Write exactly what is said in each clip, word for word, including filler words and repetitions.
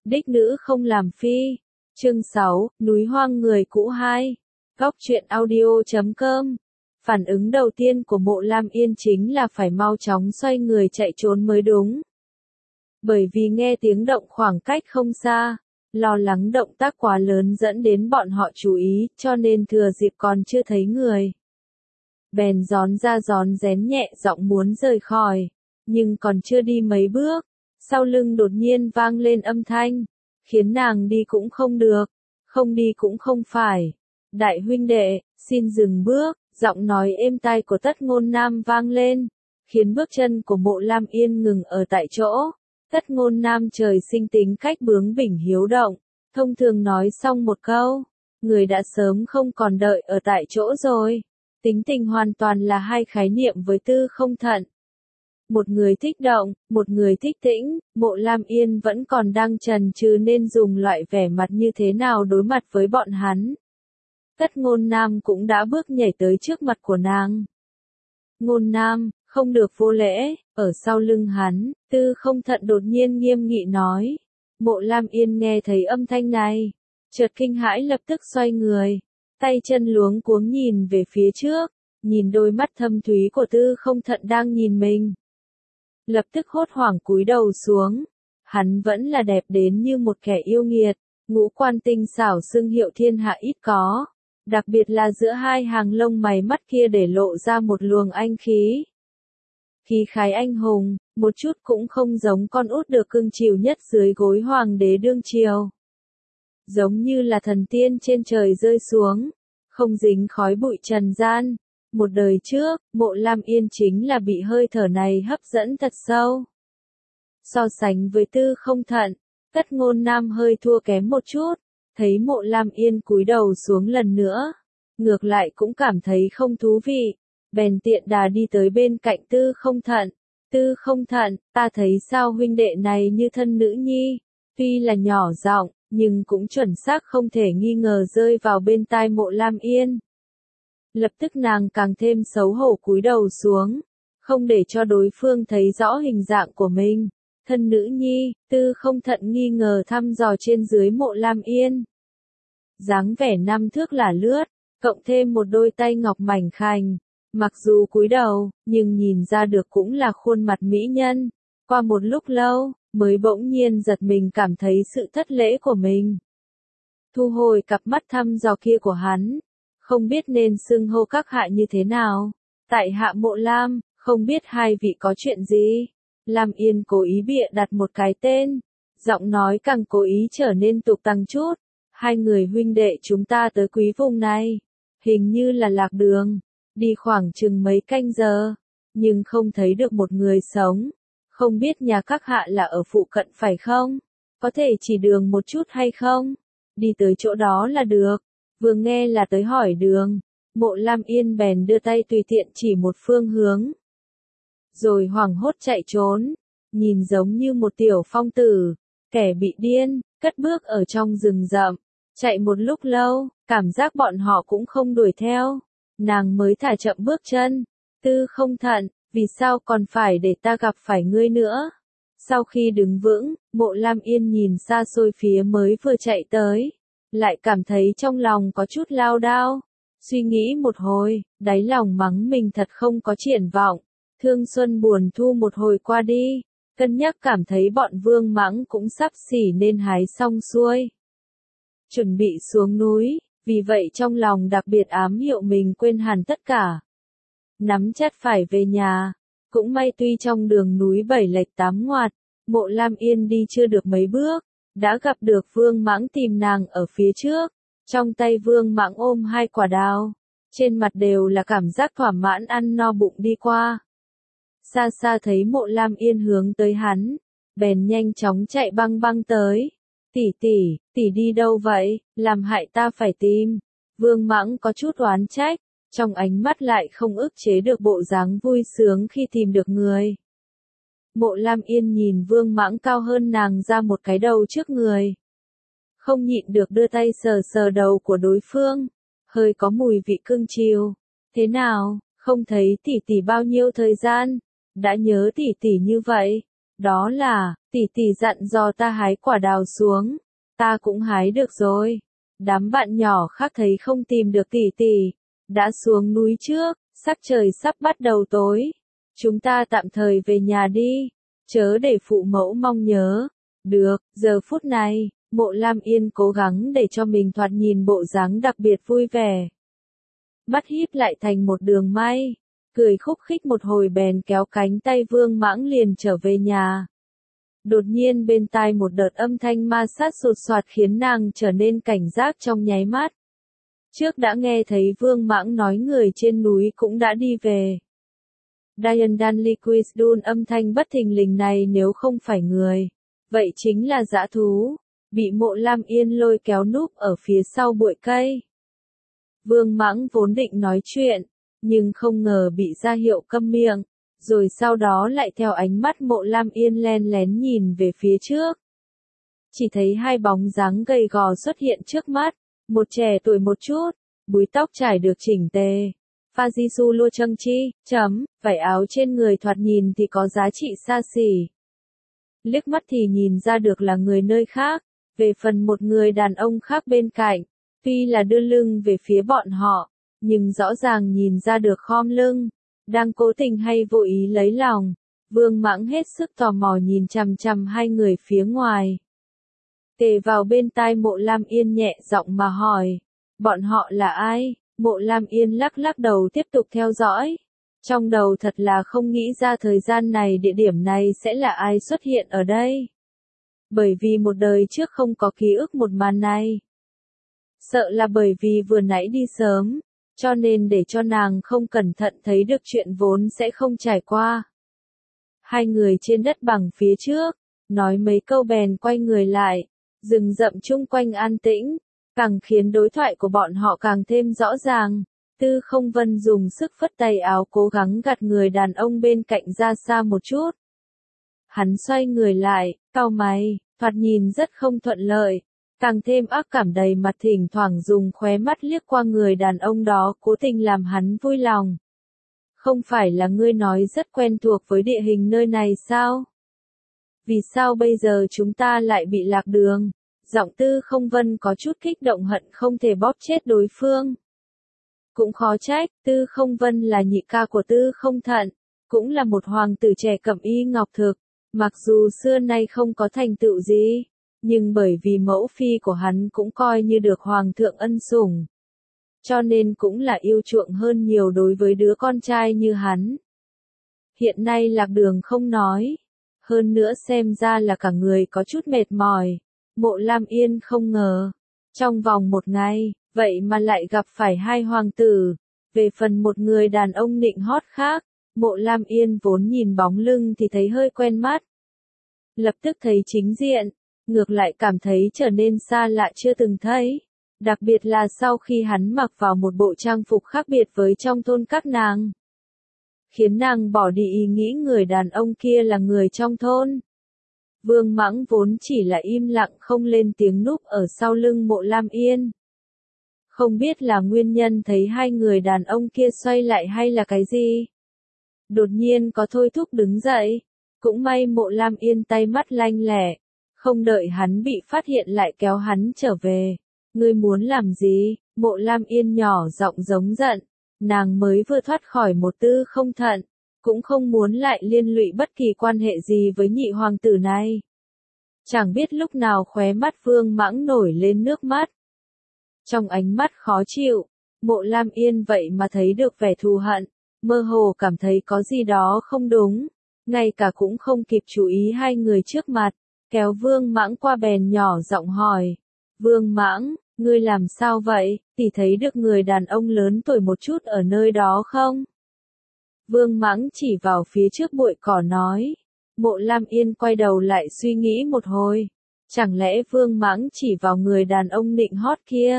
Đích nữ không làm phi. Chương sáu, núi hoang người cũ hai. Góc truyện audio chấm com. Phản ứng đầu tiên của Mộ Lam Yên chính là phải mau chóng xoay người chạy trốn mới đúng. Bởi vì nghe tiếng động khoảng cách không xa, lo lắng động tác quá lớn dẫn đến bọn họ chú ý, cho nên thừa dịp còn chưa thấy người. Bèn gión ra gión rén nhẹ giọng muốn rời khỏi, nhưng còn chưa đi mấy bước, sau lưng đột nhiên vang lên âm thanh, khiến nàng đi cũng không được, không đi cũng không phải. Đại huynh đệ, xin dừng bước, giọng nói êm tai của Tất Ngôn Nam vang lên, khiến bước chân của Mộ Lam Yên ngừng ở tại chỗ. Tất Ngôn Nam trời sinh tính cách bướng bỉnh hiếu động, thông thường nói xong một câu, người đã sớm không còn đợi ở tại chỗ rồi. Tính tình hoàn toàn là hai khái niệm với Tư Không Thận. Một người thích động, một người thích tĩnh, Mộ Lam Yên vẫn còn đang chần chừ nên dùng loại vẻ mặt như thế nào đối mặt với bọn hắn. Tất Ngôn Nam cũng đã bước nhảy tới trước mặt của nàng. Ngôn Nam, không được vô lễ, ở sau lưng hắn, Tư Không Thận đột nhiên nghiêm nghị nói. Mộ Lam Yên nghe thấy âm thanh này, chợt kinh hãi lập tức xoay người, tay chân luống cuống nhìn về phía trước, nhìn đôi mắt thâm thúy của Tư Không Thận đang nhìn mình. Lập tức hốt hoảng cúi đầu xuống, hắn vẫn là đẹp đến như một kẻ yêu nghiệt, ngũ quan tinh xảo xưng hiệu thiên hạ ít có, đặc biệt là giữa hai hàng lông mày mắt kia để lộ ra một luồng anh khí. Khí khái anh hùng, một chút cũng không giống con út được cưng chiều nhất dưới gối hoàng đế đương triều. Giống như là thần tiên trên trời rơi xuống, không dính khói bụi trần gian. Một đời trước, Mộ Lam Yên chính là bị hơi thở này hấp dẫn thật sâu. So sánh với Tư Không Thận, Tất Ngôn Nam hơi thua kém một chút, thấy Mộ Lam Yên cúi đầu xuống lần nữa, ngược lại cũng cảm thấy không thú vị, bèn tiện đà đi tới bên cạnh Tư Không Thận. Tư Không Thận, ta thấy sao huynh đệ này như thân nữ nhi, tuy là nhỏ giọng, nhưng cũng chuẩn xác không thể nghi ngờ rơi vào bên tai Mộ Lam Yên. Lập tức nàng càng thêm xấu hổ cúi đầu xuống, không để cho đối phương thấy rõ hình dạng của mình. Thân nữ nhi, Tư Không Thận nghi ngờ thăm dò trên dưới Mộ Lam Yên. Dáng vẻ năm thước là lướt, cộng thêm một đôi tay ngọc mảnh khảnh, mặc dù cúi đầu, nhưng nhìn ra được cũng là khuôn mặt mỹ nhân. Qua một lúc lâu, mới bỗng nhiên giật mình cảm thấy sự thất lễ của mình. Thu hồi cặp mắt thăm dò kia của hắn, không biết nên xưng hô các hạ như thế nào. Tại hạ Mộ Lam, không biết hai vị có chuyện gì. Lam Yên cố ý bịa đặt một cái tên, giọng nói càng cố ý trở nên tục tằng chút. Hai người huynh đệ chúng ta tới quý vùng này, hình như là lạc đường, đi khoảng chừng mấy canh giờ, nhưng không thấy được một người sống. Không biết nhà các hạ là ở phụ cận phải không? Có thể chỉ đường một chút hay không? Đi tới chỗ đó là được. Vừa nghe là tới hỏi đường, Mộ Lam Yên bèn đưa tay tùy tiện chỉ một phương hướng. Rồi hoảng hốt chạy trốn, nhìn giống như một tiểu phong tử, kẻ bị điên, cất bước ở trong rừng rậm. Chạy một lúc lâu, cảm giác bọn họ cũng không đuổi theo, nàng mới thả chậm bước chân. Tư Không Thận, vì sao còn phải để ta gặp phải ngươi nữa? Sau khi đứng vững, Mộ Lam Yên nhìn xa xôi phía mới vừa chạy tới, lại cảm thấy trong lòng có chút lao đao. Suy nghĩ một hồi, đáy lòng mắng mình thật không có triển vọng. Thương xuân buồn thu một hồi qua đi, cân nhắc cảm thấy bọn Vương Mãng cũng sắp xỉ nên hái xong xuôi. Chuẩn bị xuống núi, vì vậy trong lòng đặc biệt ám hiệu mình quên hẳn tất cả. Nắm chắc phải về nhà, cũng may tuy trong đường núi bảy lệch tám ngoặt, Mộ Lam Yên đi chưa được mấy bước, đã gặp được Vương Mãng tìm nàng ở phía trước. Trong tay Vương Mãng ôm hai quả đào, trên mặt đều là cảm giác thỏa mãn ăn no bụng đi qua. Xa xa thấy Mộ Lam Yên hướng tới hắn, bèn nhanh chóng chạy băng băng tới. Tỷ tỷ, tỷ đi đâu vậy, làm hại ta phải tìm. Vương Mãng có chút oán trách, trong ánh mắt lại không ức chế được bộ dáng vui sướng khi tìm được người. Mộ Lam Yên nhìn Vương Mãng cao hơn nàng ra một cái đầu trước người. Không nhịn được đưa tay sờ sờ đầu của đối phương, hơi có mùi vị cưng chiều. Thế nào, không thấy tỷ tỷ bao nhiêu thời gian, đã nhớ tỷ tỷ như vậy. Đó là, Tỷ tỷ dặn dò ta hái quả đào xuống, ta cũng hái được rồi. Đám bạn nhỏ khác thấy không tìm được tỷ tỷ, đã xuống núi trước, sắc trời sắp bắt đầu tối. Chúng ta tạm thời về nhà đi, chớ để phụ mẫu mong nhớ. Được, giờ phút này, Mộ Lam Yên cố gắng để cho mình thoạt nhìn bộ dáng đặc biệt vui vẻ. Mắt híp lại thành một đường may, cười khúc khích một hồi bèn kéo cánh tay Vương Mãng liền trở về nhà. Đột nhiên bên tai một đợt âm thanh ma sát sột soạt khiến nàng trở nên cảnh giác trong nháy mắt. Trước đã nghe thấy Vương Mãng nói người trên núi cũng đã đi về. Diane Danliquis Dun âm thanh bất thình lình này nếu không phải người, vậy chính là dã thú, bị Mộ Lam Yên lôi kéo núp ở phía sau bụi cây. Vương Mãng vốn định nói chuyện, nhưng không ngờ bị ra hiệu câm miệng, rồi sau đó lại theo ánh mắt Mộ Lam Yên len lén nhìn về phía trước. Chỉ thấy hai bóng dáng gầy gò xuất hiện trước mắt, một trẻ tuổi một chút, búi tóc trải được chỉnh tề. Fajisu Lô Trâng Chi, chấm, vải áo trên người thoạt nhìn thì có giá trị xa xỉ. Liếc mắt thì nhìn ra được là người nơi khác, về phần một người đàn ông khác bên cạnh, tuy là đưa lưng về phía bọn họ, nhưng rõ ràng nhìn ra được khom lưng, đang cố tình hay vô ý lấy lòng. Vương Mãng hết sức tò mò nhìn chằm chằm hai người phía ngoài. Tề vào bên tai Mộ Lam Yên nhẹ giọng mà hỏi, bọn họ là ai? Mộ Lam Yên lắc lắc đầu tiếp tục theo dõi. Trong đầu thật là không nghĩ ra thời gian này địa điểm này sẽ là ai xuất hiện ở đây. Bởi vì một đời trước không có ký ức một màn này. Sợ là bởi vì vừa nãy đi sớm, cho nên để cho nàng không cẩn thận thấy được chuyện vốn sẽ không trải qua. Hai người trên đất bằng phía trước, nói mấy câu bèn quay người lại, rừng rậm chung quanh an tĩnh, càng khiến đối thoại của bọn họ càng thêm rõ ràng. Tư Không Vân dùng sức phất tay áo cố gắng gạt người đàn ông bên cạnh ra xa một chút. Hắn xoay người lại, cau mày, thoạt nhìn rất không thuận lợi, càng thêm ác cảm đầy mặt thỉnh thoảng dùng khóe mắt liếc qua người đàn ông đó cố tình làm hắn vui lòng. Không phải là ngươi nói rất quen thuộc với địa hình nơi này sao? Vì sao bây giờ chúng ta lại bị lạc đường? Giọng Tư Không Vân có chút kích động hận không thể bóp chết đối phương. Cũng khó trách, Tư Không Vân là nhị ca của Tư Không Thận, cũng là một hoàng tử trẻ cẩm y ngọc thực, mặc dù xưa nay không có thành tựu gì, nhưng bởi vì mẫu phi của hắn cũng coi như được hoàng thượng ân sủng, cho nên cũng là yêu chuộng hơn nhiều đối với đứa con trai như hắn. Hiện nay lạc đường không nói, hơn nữa xem ra là cả người có chút mệt mỏi. Mộ Lam Yên không ngờ, trong vòng một ngày, vậy mà lại gặp phải hai hoàng tử. Về phần một người đàn ông nịnh hót khác, Mộ Lam Yên vốn nhìn bóng lưng thì thấy hơi quen mắt. Lập tức thấy chính diện, ngược lại cảm thấy trở nên xa lạ chưa từng thấy. Đặc biệt là sau khi hắn mặc vào một bộ trang phục khác biệt với trong thôn các nàng. Khiến nàng bỏ đi ý nghĩ người đàn ông kia là người trong thôn. Vương Mãng vốn chỉ là im lặng không lên tiếng núp ở sau lưng Mộ Lam Yên. Không biết là nguyên nhân thấy hai người đàn ông kia xoay lại hay là cái gì. Đột nhiên có thôi thúc đứng dậy. Cũng may Mộ Lam Yên tay mắt lanh lẹ. Không đợi hắn bị phát hiện lại kéo hắn trở về. Ngươi muốn làm gì? Mộ Lam Yên nhỏ giọng giống giận. Nàng mới vừa thoát khỏi một Tư Không Thận. Cũng không muốn lại liên lụy bất kỳ quan hệ gì với nhị hoàng tử này. Chẳng biết lúc nào khóe mắt Vương Mãng nổi lên nước mắt. Trong ánh mắt khó chịu, Mộ Lam Yên vậy mà thấy được vẻ thù hận, mơ hồ cảm thấy có gì đó không đúng, ngay cả cũng không kịp chú ý hai người trước mặt, kéo Vương Mãng qua bèn nhỏ giọng hỏi. Vương Mãng, ngươi làm sao vậy, tỷ thấy được người đàn ông lớn tuổi một chút ở nơi đó không? Vương Mãng chỉ vào phía trước bụi cỏ nói. Mộ Lam Yên quay đầu lại suy nghĩ một hồi. Chẳng lẽ Vương Mãng chỉ vào người đàn ông nịnh hót kia?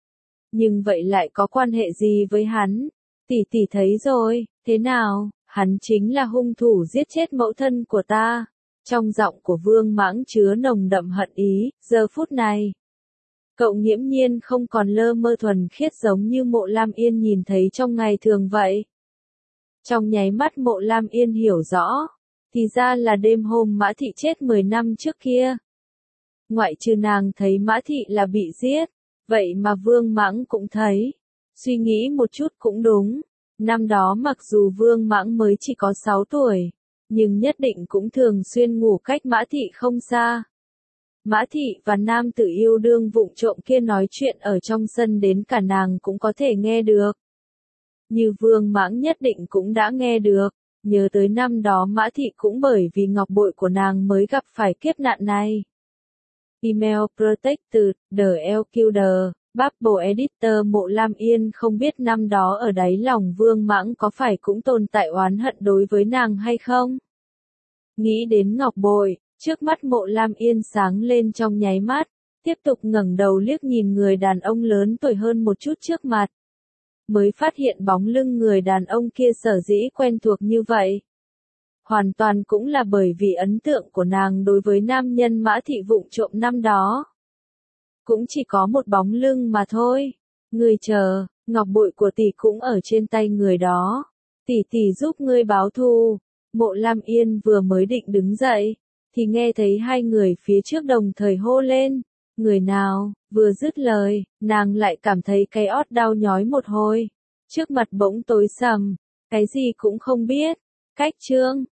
Nhưng vậy lại có quan hệ gì với hắn? Tỷ tỷ thấy rồi, thế nào? Hắn chính là hung thủ giết chết mẫu thân của ta. Trong giọng của Vương Mãng chứa nồng đậm hận ý, giờ phút này. Cậu nghiễm nhiên không còn lơ mơ thuần khiết giống như Mộ Lam Yên nhìn thấy trong ngày thường vậy. Trong nháy mắt Mộ Lam Yên hiểu rõ, Thì ra là đêm hôm Mã Thị chết mười năm trước kia. Ngoại trừ nàng thấy Mã Thị là bị giết, vậy mà Vương Mãng cũng thấy. Suy nghĩ một chút cũng đúng. Năm đó mặc dù Vương Mãng mới chỉ có sáu tuổi, nhưng nhất định cũng thường xuyên ngủ cách Mã Thị không xa. Mã Thị và nam tử yêu đương vụng trộm kia nói chuyện ở trong sân đến cả nàng cũng có thể nghe được. Như Vương Mãng nhất định cũng đã nghe được, nhớ tới năm đó Mã Thị cũng bởi vì ngọc bội của nàng mới gặp phải kiếp nạn này. Email Protected, The Elquidor, Bubble Editor Mộ Lam Yên không biết năm đó ở đáy lòng Vương Mãng có phải cũng tồn tại oán hận đối với nàng hay không? Nghĩ đến ngọc bội, trước mắt Mộ Lam Yên sáng lên trong nháy mắt, tiếp tục ngẩng đầu liếc nhìn người đàn ông lớn tuổi hơn một chút trước mặt. Mới phát hiện bóng lưng người đàn ông kia sở dĩ quen thuộc như vậy. Hoàn toàn cũng là bởi vì ấn tượng của nàng đối với nam nhân Mã Thị vụng trộm năm đó. Cũng chỉ có một bóng lưng mà thôi. Ngươi chờ, ngọc bội của tỷ cũng ở trên tay người đó. Tỷ tỷ giúp ngươi báo thù. Mộ Lam Yên vừa mới định đứng dậy, thì nghe thấy hai người phía trước đồng thời hô lên. Người nào? Vừa dứt lời, nàng lại cảm thấy cái ót đau nhói một hồi. Trước mặt bỗng tối sầm, cái gì cũng không biết. Cách chương